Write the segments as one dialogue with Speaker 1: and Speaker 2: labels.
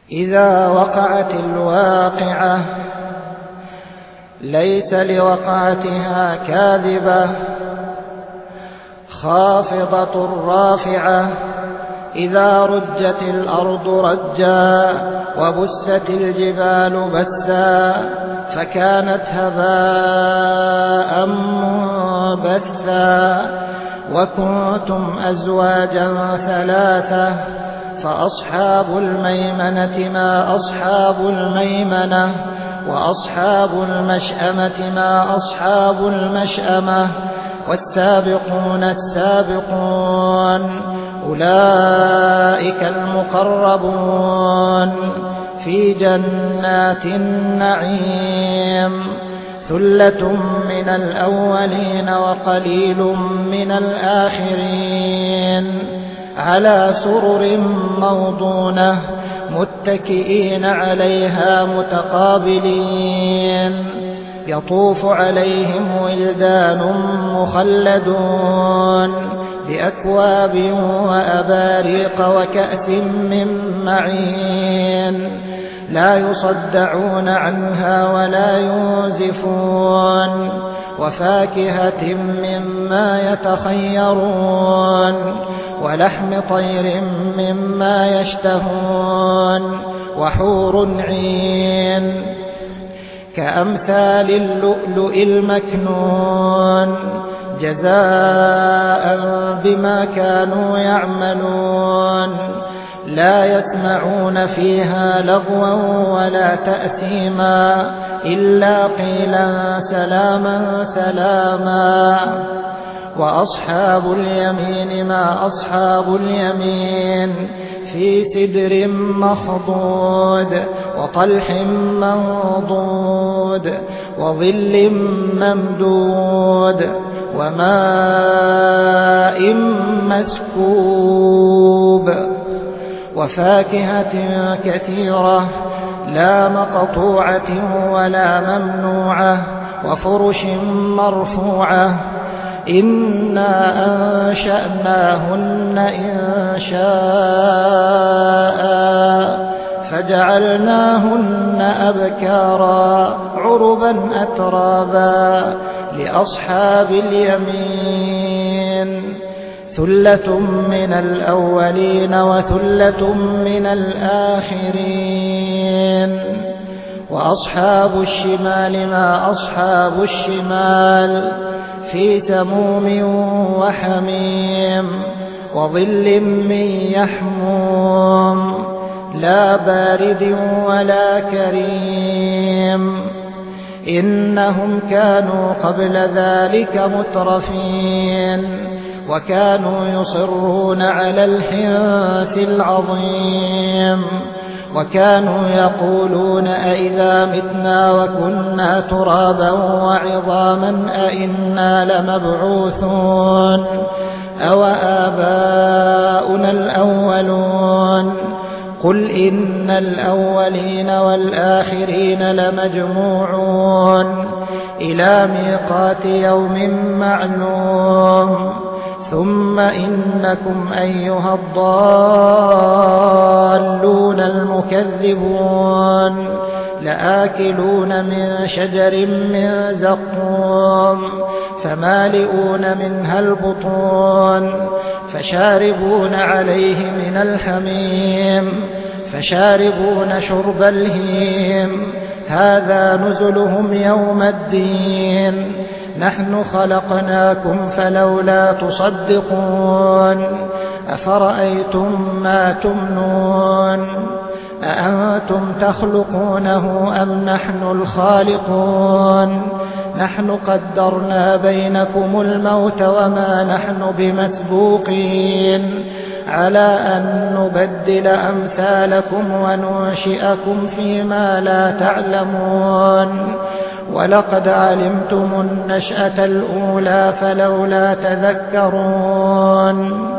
Speaker 1: إذا وقعت الواقعة ليس لوقعتها كاذبة خافضة رافعة إذا رجت الأرض رجا وبست الجبال بسا فكانت هباء منبثا وكنتم أزواجا ثلاثة فأصحاب الميمنة ما أصحاب الميمنة وأصحاب المشأمة ما أصحاب المشأمة والسابقون السابقون أولئك المقربون في جنات النعيم ثلة من الأولين وقليل من الآخرين على سرر موضونة متكئين عليها متقابلين يطوف عليهم ولدان مخلدون بأكواب وأباريق وكأس من معين لا يصدعون عنها ولا ينزفون وفاكهة مما يتخيرون ولحم طير مما يشتهون وحور عين كأمثال اللؤلؤ المكنون جزاء بما كانوا يعملون لا يسمعون فيها لغوا ولا تأثيما إلا قيلا سلاما سلاما وأصحاب اليمين ما أصحاب اليمين في سدر مخضود وطلح منضود وظل ممدود وماء مسكوب وفاكهة كثيرة لا مقطوعة ولا ممنوعة وفرش مرفوعة إنا أنشأناهن إنشاء فجعلناهن أبكارا عربا أترابا لأصحاب اليمين ثلة من الأولين وثلة من الآخرين وأصحاب الشمال ما أصحاب الشمال في سموم وحميم وظل من يحموم لا بارد ولا كريم إنهم كانوا قبل ذلك مترفين وكانوا يصرون على الحنث العظيم وكانوا يقولون أئذا متنا وكنا ترابا وعظاما أئنا لمبعوثون أو آباؤنا الأولون قل إن الأولين والآخرين لمجموعون إلى ميقات يوم معلوم ثم إنكم أيها الضالون المكذبون لآكلون من شجر من زقوم فمالئون منها البطون فشاربون عليه من الحميم فشاربون شرب الهيم هذا نزلهم يوم الدين نحن خلقناكم فلولا تصدقون أفرأيتم ما تمنون أأنتم تخلقونه أم نحن الخالقون نحن قدرنا بينكم الموت وما نحن بمسبوقين على أن نبدل أمثالكم وننشئكم فيما لا تعلمون ولقد علمتم النشأة الأولى فلولا تذكرون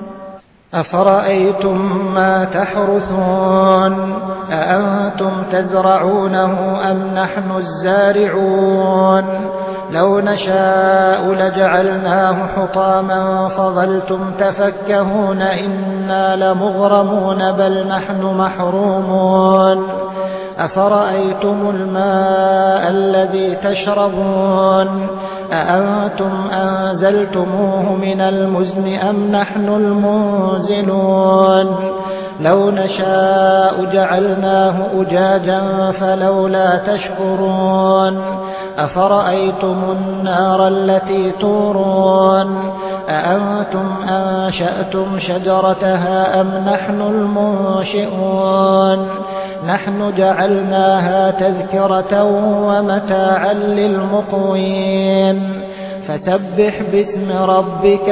Speaker 1: أفرأيتم ما تحرثون أأنتم تزرعونه أم نحن الزارعون لو نشاء لجعلناه حطاما فظلتم تفكهون إن إنا لمغرمون بل نحن محرومون أفرأيتم الماء الذي تشربون أأنتم أنزلتموه من المزن أم نحن المنزلون لو نشاء جعلناه أجاجا فلولا تشكرون أفرأيتم النار التي تورون أأنتم أنشأتم شجرتها أم نحن المنشئون نحن جعلناها تذكرة ومتاعا للمقوين فسبح باسم ربك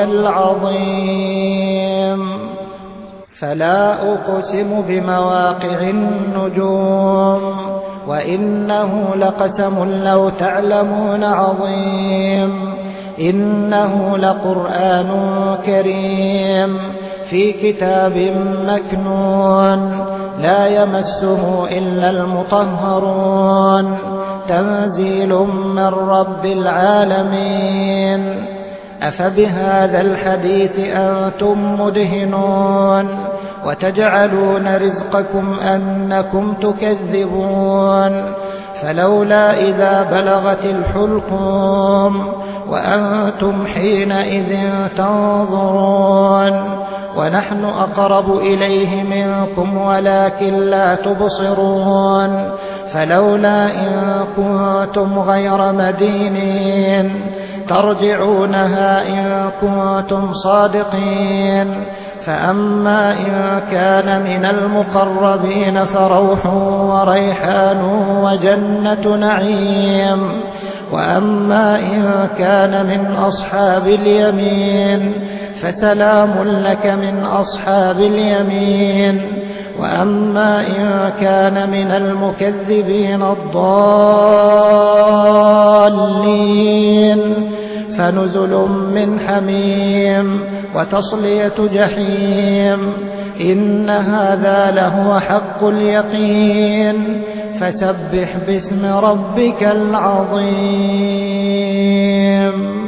Speaker 1: العظيم فلا أقسم بمواقع النجوم وإنه لقسم لو تعلمون عظيم إنه لقرآن كريم في كتاب مكنون لا يمسه إلا المطهرون تنزيل من رب العالمين أفبهذا الحديث أنتم مدهنون وتجعلون رزقكم أنكم تكذبون فلولا إذا بلغت الحلقوم وأنتم حينئذ تنظرون ونحن أقرب إليه منكم ولكن لا تبصرون فلولا إن كنتم غير مدينين ترجعونها إن كنتم صادقين فأما إن كان من المقربين فروح وريحان وجنة نعيم وأما إن كان من أصحاب اليمين فسلام لك من أصحاب اليمين وأما إن كان من المكذبين الضالين فنزل من حميم وتصلية جحيم إن هذا لهو حق اليقين فسبح باسم ربك العظيم